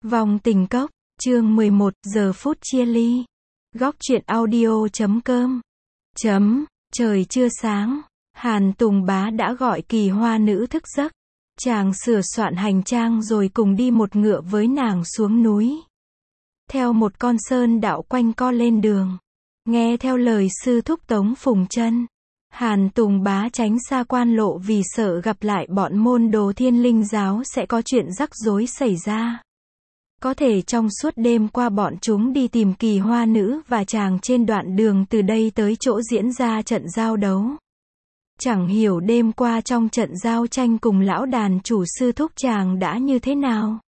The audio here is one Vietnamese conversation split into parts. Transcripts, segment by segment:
Vòng tình cốc, chương 11, giờ phút chia ly. Góc truyện audio.com. Trời chưa sáng, Hàn Tùng Bá đã gọi Kỳ Hoa nữ thức giấc. Chàng sửa soạn hành trang rồi cùng đi một ngựa với nàng xuống núi. Theo một con sơn đạo quanh co lên đường. Nghe theo lời sư thúc Tống Phùng Chân, Hàn Tùng Bá tránh xa quan lộ vì sợ gặp lại bọn môn đồ Thiên Linh giáo sẽ có chuyện rắc rối xảy ra. Có thể trong suốt đêm qua bọn chúng đi tìm Kỳ Hoa nữ và chàng trên đoạn đường từ đây tới chỗ diễn ra trận giao đấu. Chẳng hiểu đêm qua trong trận giao tranh cùng lão đàn chủ sư thúc chàng đã như thế nào.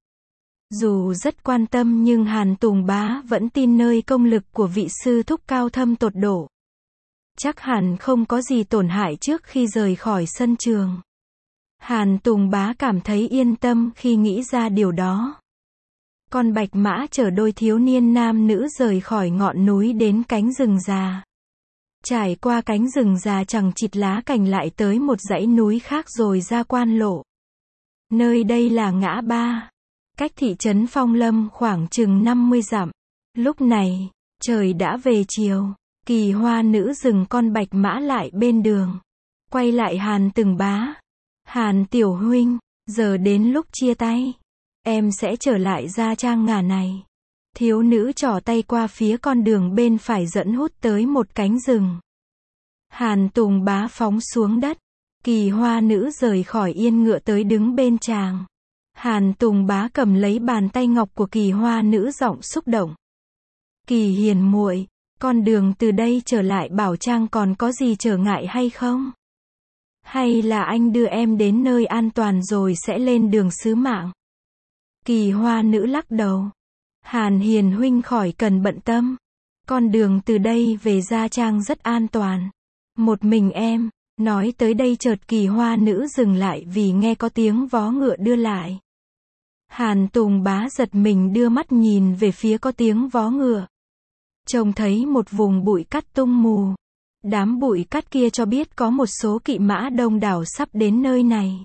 Dù rất quan tâm nhưng Hàn Tùng Bá vẫn tin nơi công lực của vị sư thúc cao thâm tột độ. Chắc hẳn không có gì tổn hại trước khi rời khỏi sân trường. Hàn Tùng Bá cảm thấy yên tâm khi nghĩ ra điều đó. Con bạch mã chở đôi thiếu niên nam nữ rời khỏi ngọn núi đến cánh rừng già. Trải qua cánh rừng già chẳng chịt lá cành lại tới một dãy núi khác rồi ra quan lộ. Nơi đây là ngã ba, cách thị trấn Phong Lâm khoảng chừng 50 dặm. Lúc này, trời đã về chiều. Kỳ Hoa nữ dừng con bạch mã lại bên đường. Quay lại Hàn Tùng Bá. Hàn tiểu huynh, giờ đến lúc chia tay. Em sẽ trở lại Gia Trang ngả này. Thiếu nữ trỏ tay qua phía con đường bên phải dẫn hút tới một cánh rừng. Hàn Tùng Bá phóng xuống đất. Kỳ Hoa nữ rời khỏi yên ngựa tới đứng bên chàng. Hàn Tùng Bá cầm lấy bàn tay ngọc của Kỳ Hoa nữ giọng xúc động. Kỳ hiền muội, con đường từ đây trở lại Bảo Trang còn có gì trở ngại hay không? Hay là anh đưa em đến nơi an toàn rồi sẽ lên đường sứ mạng? Kỳ Hoa nữ lắc đầu. Hàn hiền huynh khỏi cần bận tâm. Con đường từ đây về Gia Trang rất an toàn. Một mình em. Nói tới đây chợt Kỳ Hoa nữ dừng lại vì nghe có tiếng vó ngựa đưa lại. Hàn Tùng Bá giật mình đưa mắt nhìn về phía có tiếng vó ngựa. Trông thấy một vùng bụi cát tung mù. Đám bụi cát kia cho biết có một số kỵ mã đông đảo sắp đến nơi này.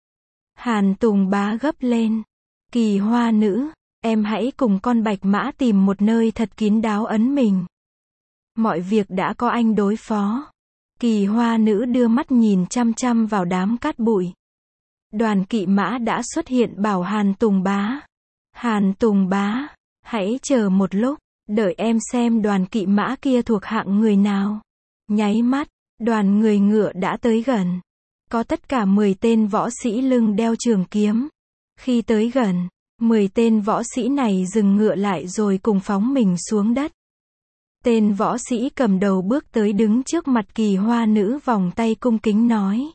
Hàn Tùng Bá gấp lên. Kỳ Hoa nữ, em hãy cùng con bạch mã tìm một nơi thật kín đáo ẩn mình. Mọi việc đã có anh đối phó. Kỳ Hoa nữ đưa mắt nhìn chăm chăm vào đám cát bụi. Đoàn kỵ mã đã xuất hiện bảo Hàn Tùng Bá. Hàn Tùng Bá, hãy chờ một lúc, đợi em xem đoàn kỵ mã kia thuộc hạng người nào. Nháy mắt, đoàn người ngựa đã tới gần. Có tất cả 10 tên võ sĩ lưng đeo trường kiếm. Khi tới gần, 10 tên võ sĩ này dừng ngựa lại rồi cùng phóng mình xuống đất. Tên võ sĩ cầm đầu bước tới đứng trước mặt Kỳ Hoa nữ vòng tay cung kính nói.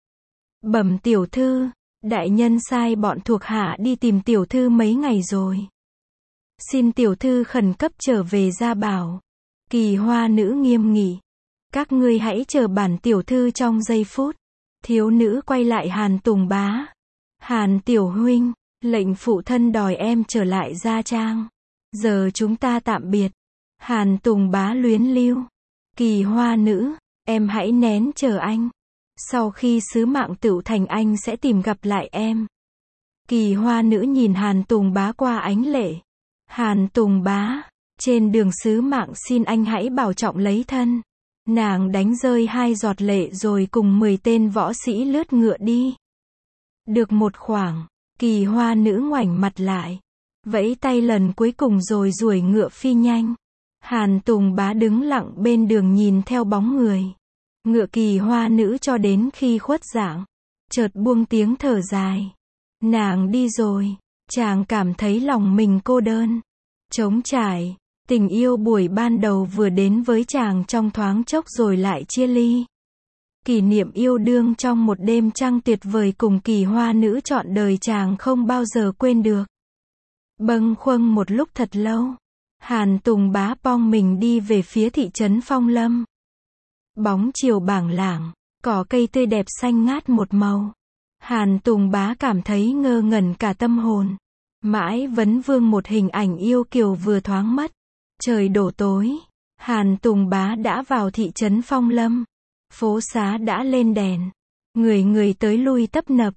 Bẩm tiểu thư, đại nhân sai bọn thuộc hạ đi tìm tiểu thư mấy ngày rồi. Xin tiểu thư khẩn cấp trở về Gia Bảo. Kỳ Hoa nữ nghiêm nghị. Các ngươi hãy chờ bản tiểu thư trong giây phút. Thiếu nữ quay lại Hàn Tùng Bá. Hàn tiểu huynh, lệnh phụ thân đòi em trở lại Gia Trang. Giờ chúng ta tạm biệt. Hàn Tùng Bá luyến lưu. Kỳ Hoa nữ, em hãy nén chờ anh. Sau khi sứ mạng tựu thành anh sẽ tìm gặp lại em. Kỳ Hoa nữ nhìn Hàn Tùng Bá qua ánh lệ. Hàn Tùng Bá, trên đường sứ mạng xin anh hãy bảo trọng lấy thân. Nàng đánh rơi 2 giọt lệ rồi cùng 10 tên võ sĩ lướt ngựa đi. Được một khoảng, Kỳ Hoa nữ ngoảnh mặt lại. Vẫy tay lần cuối cùng rồi duỗi ngựa phi nhanh. Hàn Tùng Bá đứng lặng bên đường nhìn theo bóng người. Ngựa Kỳ Hoa nữ cho đến khi khuất dạng. Chợt buông tiếng thở dài. Nàng đi rồi. Chàng cảm thấy lòng mình cô đơn. Trống trải. Tình yêu buổi ban đầu vừa đến với chàng trong thoáng chốc rồi lại chia ly. Kỷ niệm yêu đương trong một đêm trăng tuyệt vời cùng Kỳ Hoa nữ trọn đời chàng không bao giờ quên được. Bâng khuâng một lúc thật lâu. Hàn Tùng Bá pong mình đi về phía thị trấn Phong Lâm. Bóng chiều bảng lảng, cỏ cây tươi đẹp xanh ngát một màu. Hàn Tùng Bá cảm thấy ngơ ngẩn cả tâm hồn. Mãi vấn vương một hình ảnh yêu kiều vừa thoáng mất. Trời đổ tối. Hàn Tùng Bá đã vào thị trấn Phong Lâm. Phố xá đã lên đèn. Người người tới lui tấp nập.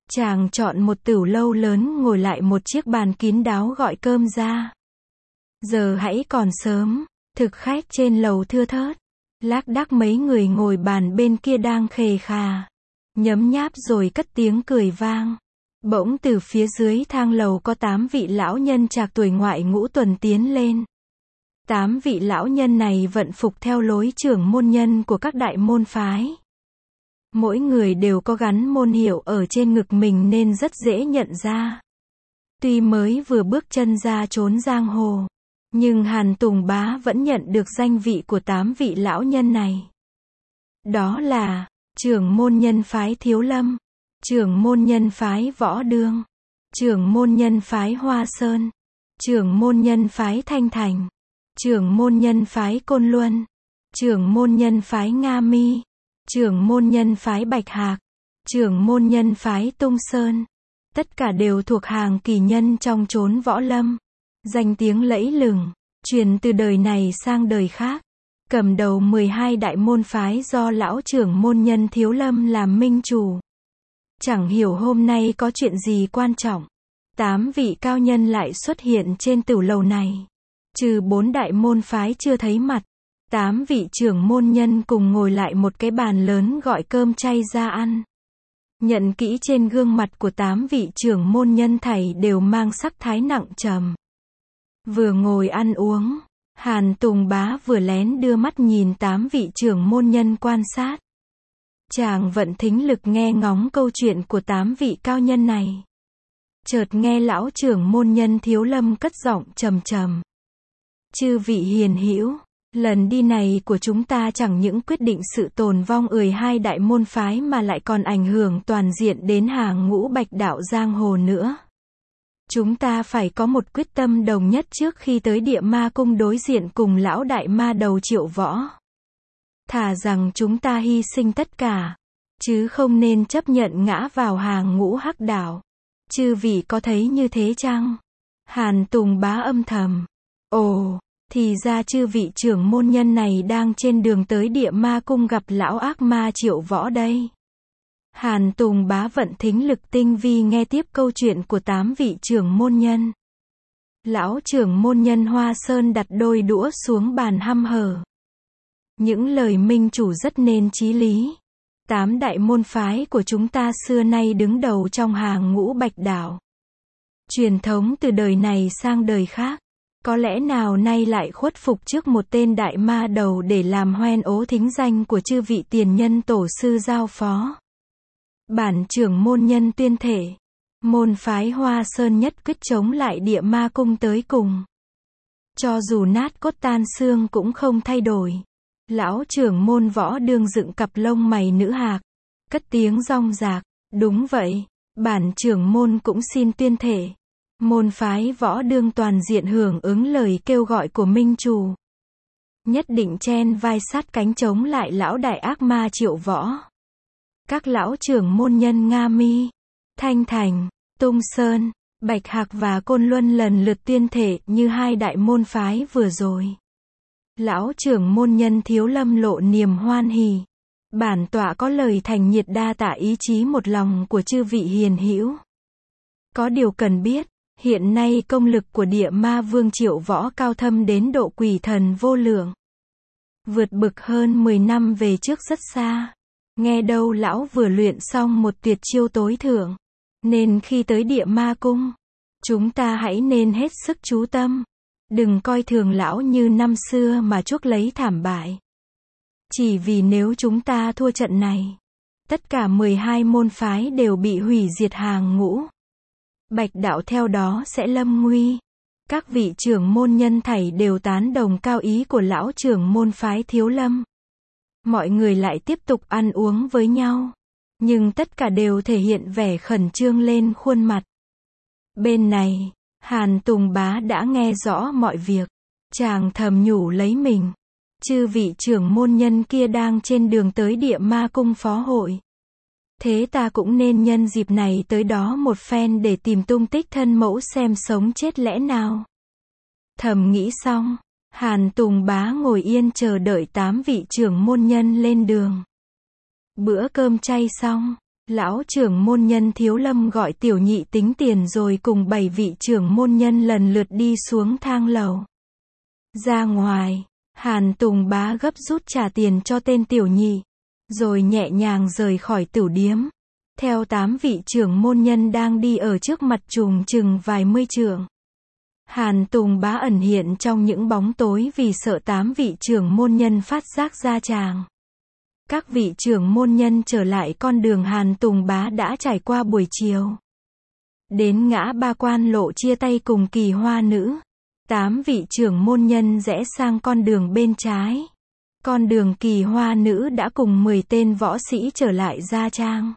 Chàng chọn một tửu lâu lớn ngồi lại một chiếc bàn kín đáo gọi cơm ra. Giờ hãy còn sớm, thực khách trên lầu thưa thớt. Lác đác mấy người ngồi bàn bên kia đang khề khà, nhấm nháp rồi cất tiếng cười vang. Bỗng từ phía dưới thang lầu có 8 vị lão nhân trạc tuổi ngoại ngũ tuần tiến lên. 8 vị lão nhân này vận phục theo lối trưởng môn nhân của các đại môn phái. Mỗi người đều có gắn môn hiệu ở trên ngực mình nên rất dễ nhận ra. Tuy mới vừa bước chân ra chốn giang hồ, nhưng Hàn Tùng Bá vẫn nhận được danh vị của 8 vị lão nhân này. Đó là trưởng môn nhân phái Thiếu Lâm, trưởng môn nhân phái Võ Đương, trưởng môn nhân phái Hoa Sơn, trưởng môn nhân phái Thanh Thành, trưởng môn nhân phái Côn Luân, trưởng môn nhân phái Nga Mi, trưởng môn nhân phái Bạch Hạc, trưởng môn nhân phái Tung Sơn. Tất cả đều thuộc hàng kỳ nhân trong chốn võ lâm. Danh tiếng lẫy lừng, truyền từ đời này sang đời khác. Cầm đầu 12 đại môn phái do lão trưởng môn nhân Thiếu Lâm làm minh chủ. Chẳng hiểu hôm nay có chuyện gì quan trọng. 8 vị cao nhân lại xuất hiện trên tửu lầu này. Trừ 4 đại môn phái chưa thấy mặt. 8 vị trưởng môn nhân cùng ngồi lại một cái bàn lớn gọi cơm chay ra ăn. Nhận kỹ trên gương mặt của 8 vị trưởng môn nhân thảy đều mang sắc thái nặng trầm. Vừa ngồi ăn uống, Hàn Tùng Bá vừa lén đưa mắt nhìn 8 vị trưởng môn nhân quan sát. Chàng vận thính lực nghe ngóng câu chuyện của 8 vị cao nhân này. Chợt nghe lão trưởng môn nhân Thiếu Lâm cất giọng trầm trầm. Chư vị hiền hữu, lần đi này của chúng ta chẳng những quyết định sự tồn vong 12 đại môn phái mà lại còn ảnh hưởng toàn diện đến hàng ngũ bạch đạo giang hồ nữa. Chúng ta phải có một quyết tâm đồng nhất trước khi tới Địa Ma Cung đối diện cùng lão đại ma đầu Triệu Võ. Thà rằng chúng ta hy sinh tất cả, chứ không nên chấp nhận ngã vào hàng ngũ hắc đạo. Chư vị có thấy như thế chăng? Hàn Tùng Bá âm thầm. Ồ, thì ra chư vị trưởng môn nhân này đang trên đường tới Địa Ma Cung gặp lão ác ma Triệu Võ đây. Hàn Tùng Bá vận thính lực tinh vi nghe tiếp câu chuyện của 8 vị trưởng môn nhân. Lão trưởng môn nhân Hoa Sơn đặt đôi đũa xuống bàn hăm hở. Những lời minh chủ rất nên chí lý. 8 đại môn phái của chúng ta xưa nay đứng đầu trong hàng ngũ bạch đạo. Truyền thống từ đời này sang đời khác. Có lẽ nào nay lại khuất phục trước một tên đại ma đầu để làm hoen ố thính danh của chư vị tiền nhân tổ sư giao phó. Bản trưởng môn nhân tuyên thể. Môn phái Hoa Sơn nhất quyết chống lại Địa Ma Cung tới cùng. Cho dù nát cốt tan xương cũng không thay đổi. Lão trưởng môn Võ Đương dựng cặp lông mày nữ hạc. Cất tiếng rong rạc. Đúng vậy, bản trưởng môn cũng xin tuyên thể. Môn phái Võ Đương toàn diện hưởng ứng lời kêu gọi của minh chủ. Nhất định chen vai sát cánh chống lại lão đại ác ma Triệu Võ. Các lão trưởng môn nhân Nga Mi, Thanh Thành, Tung Sơn, Bạch Hạc và Côn Luân lần lượt tuyên thể như hai đại môn phái vừa rồi. Lão trưởng môn nhân Thiếu Lâm lộ niềm hoan hỉ. Bản tọa có lời thành nhiệt đa tạ ý chí một lòng của chư vị hiền hữu. Có điều cần biết, hiện nay công lực của Địa Ma Vương Triệu Võ cao thâm đến độ quỷ thần vô lượng. Vượt bực hơn 10 năm về trước rất xa. Nghe đâu lão vừa luyện xong một tuyệt chiêu tối thượng. Nên khi tới Địa Ma Cung, chúng ta hãy nên hết sức chú tâm. Đừng coi thường lão như năm xưa mà chuốc lấy thảm bại. Chỉ vì nếu chúng ta thua trận này, tất cả 12 môn phái đều bị hủy diệt hàng ngũ. Bạch đạo theo đó sẽ lâm nguy. Các vị trưởng môn nhân thảy đều tán đồng cao ý của lão trưởng môn phái Thiếu Lâm. Mọi người lại tiếp tục ăn uống với nhau. Nhưng tất cả đều thể hiện vẻ khẩn trương lên khuôn mặt. Bên này, Hàn Tùng Bá đã nghe rõ mọi việc. Chàng thầm nhủ lấy mình. Chư vị trưởng môn nhân kia đang trên đường tới Địa Ma Cung phó hội. Thế ta cũng nên nhân dịp này tới đó một phen để tìm tung tích thân mẫu xem sống chết lẽ nào. Thầm nghĩ xong, Hàn Tùng Bá ngồi yên chờ đợi 8 vị trưởng môn nhân lên đường. Bữa cơm chay xong, Lão trưởng môn nhân Thiếu Lâm gọi tiểu nhị tính tiền rồi cùng 7 vị trưởng môn nhân lần lượt đi xuống thang lầu. Ra ngoài, Hàn Tùng Bá gấp rút trả tiền cho tên tiểu nhị, rồi nhẹ nhàng rời khỏi tửu điếm. Theo 8 vị trưởng môn nhân đang đi ở trước mặt chừng vài mươi trượng. Hàn Tùng Bá ẩn hiện trong những bóng tối vì sợ 8 vị trưởng môn nhân phát giác ra chàng. Các vị trưởng môn nhân trở lại con đường Hàn Tùng Bá đã trải qua buổi chiều. Đến ngã Ba Quan Lộ chia tay cùng Kỳ Hoa Nữ. 8 vị trưởng môn nhân rẽ sang con đường bên trái. Con đường Kỳ Hoa Nữ đã cùng 10 tên võ sĩ trở lại Gia Trang.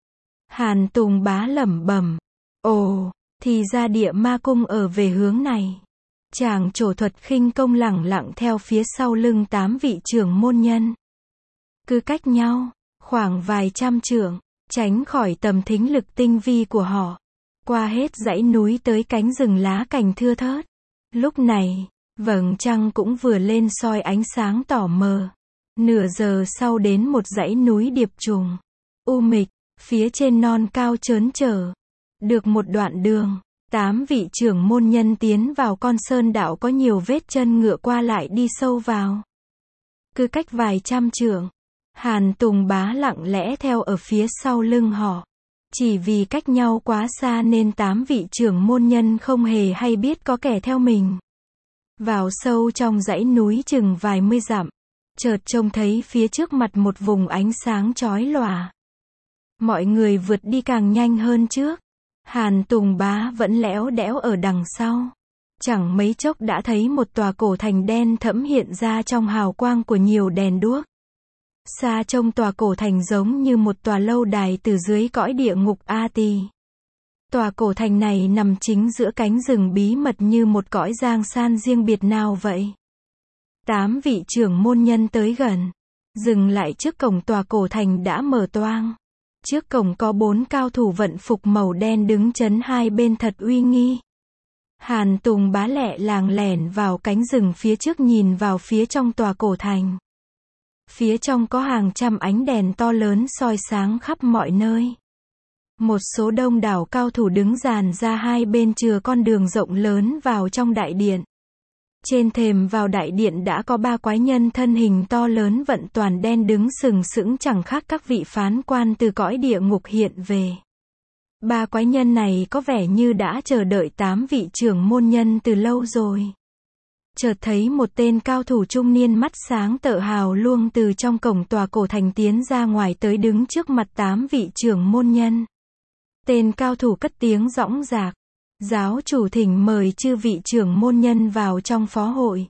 Hàn Tùng Bá lẩm bẩm, ồ, thì ra Địa Ma Cung ở về hướng này. Chàng trổ thuật khinh công lẳng lặng theo phía sau lưng 8 vị trưởng môn nhân. Cứ cách nhau khoảng vài trăm trượng, tránh khỏi tầm thính lực tinh vi của họ, qua hết dãy núi tới cánh rừng lá cành thưa thớt. Lúc này, vầng trăng cũng vừa lên soi ánh sáng tỏ mờ. Nửa giờ sau đến một dãy núi điệp trùng, u mịch, phía trên non cao trớn trở. Được một đoạn đường, 8 vị trưởng môn nhân tiến vào con sơn đạo có nhiều vết chân ngựa qua lại đi sâu vào. Cứ cách vài trăm trượng, Hàn Tùng Bá lặng lẽ theo ở phía sau lưng họ. Chỉ vì cách nhau quá xa nên 8 vị trưởng môn nhân không hề hay biết có kẻ theo mình. Vào sâu trong dãy núi chừng vài mươi dặm, chợt trông thấy phía trước mặt một vùng ánh sáng chói lòa. Mọi người vượt đi càng nhanh hơn trước. Hàn Tùng Bá vẫn lẽo đẽo ở đằng sau. Chẳng mấy chốc đã thấy một tòa cổ thành đen thẫm hiện ra trong hào quang của nhiều đèn đuốc. Xa trông tòa cổ thành giống như một tòa lâu đài từ dưới cõi địa ngục A Tỳ. Tòa cổ thành này nằm chính giữa cánh rừng bí mật như một cõi giang san riêng biệt nào vậy. 8 vị trưởng môn nhân tới gần, dừng lại trước cổng tòa cổ thành đã mở toang. Trước cổng có 4 cao thủ vận phục màu đen đứng chấn hai bên thật uy nghi. Hàn Tùng Bá lẹ làng lẻn vào cánh rừng phía trước nhìn vào phía trong tòa cổ thành. Phía trong có hàng trăm ánh đèn to lớn soi sáng khắp mọi nơi. Một số đông đảo cao thủ đứng dàn ra hai bên chừa con đường rộng lớn vào trong đại điện. Trên thềm vào đại điện đã có 3 quái nhân thân hình to lớn vận toàn đen đứng sừng sững chẳng khác các vị phán quan từ cõi địa ngục hiện về. 3 quái nhân này có vẻ như đã chờ đợi 8 vị trưởng môn nhân từ lâu rồi. Chợt thấy một tên cao thủ trung niên mắt sáng tự hào luông từ trong cổng tòa cổ thành tiến ra ngoài tới đứng trước mặt 8 vị trưởng môn nhân. Tên cao thủ cất tiếng dõng dạc, giáo chủ thỉnh mời chư vị trưởng môn nhân vào trong phó hội.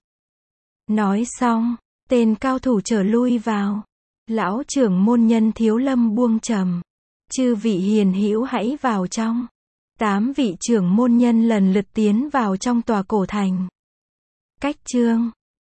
Nói xong, tên cao thủ trở lui vào. Lão trưởng môn nhân Thiếu Lâm buông trầm, chư vị hiền hữu hãy vào trong. 8 vị trưởng môn nhân lần lượt tiến vào trong tòa cổ thành. Cách chương